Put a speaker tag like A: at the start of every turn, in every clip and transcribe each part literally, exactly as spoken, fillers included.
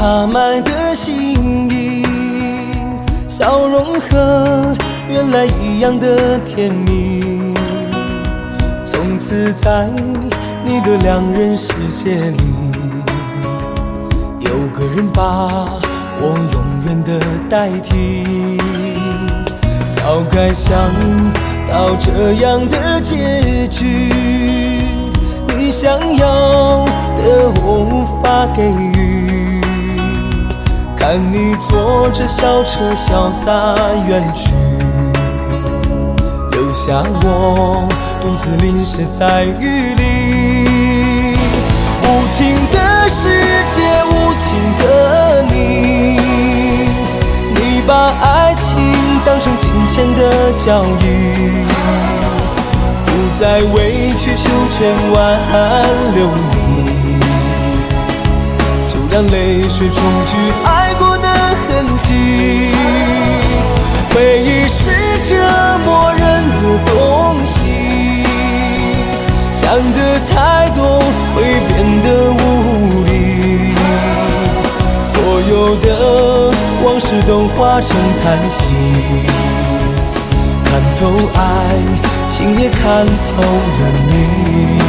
A: 插满的心意，笑容和原来一样的甜蜜。从此在你的两人世界里，有个人把我永远的代替。早该想到这样的结局，你想要的我无法给予，看你坐着小车潇洒远去，留下我独自淋湿在雨里。无情的世界，无情的你，你把爱情当成金钱的交易，不再委曲求全挽留你，就让泪水冲去爱过的痕迹。回忆是折磨人的东西，想得太多会变得无力，所有的往事都化成叹息。看透爱情，也看透了你。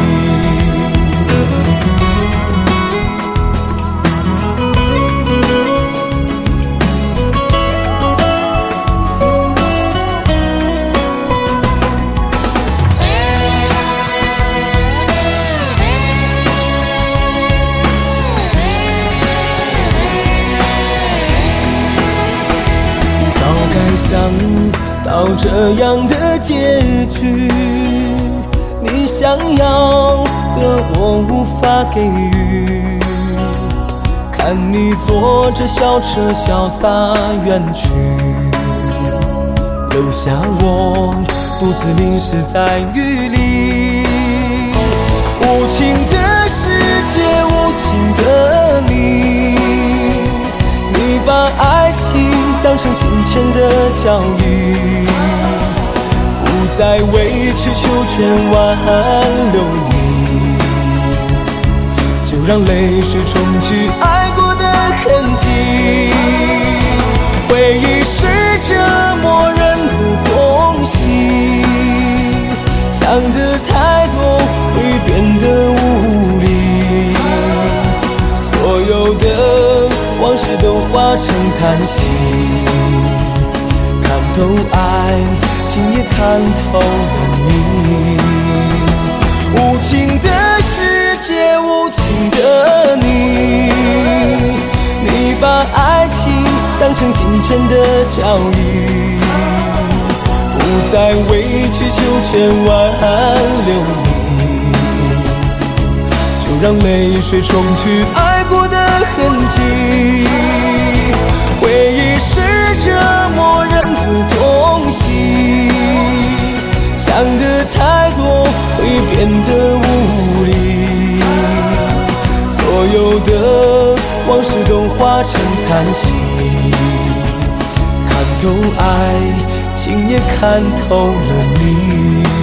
A: 想到这样的结局，你想要的我无法给予，看你坐着小车潇洒远去，留下我独自淋湿在雨里。无情的世界，无情的你，你把爱情当成金钱的交易，不再委曲求全挽留你，就让泪水冲去爱过的痕迹。回忆是折磨人的东西，想得太多会变得无力，所有的往事都化成叹息。看透爱情，也看透了你。无情的世界，无情的你，你把爱情当成金钱的交易，不再委曲求全挽留你，就让泪水冲去爱过的痕迹。回忆是折磨人的东西，想得太多会变得无力，所有的往事都化成叹息。看透爱情，也看透了你。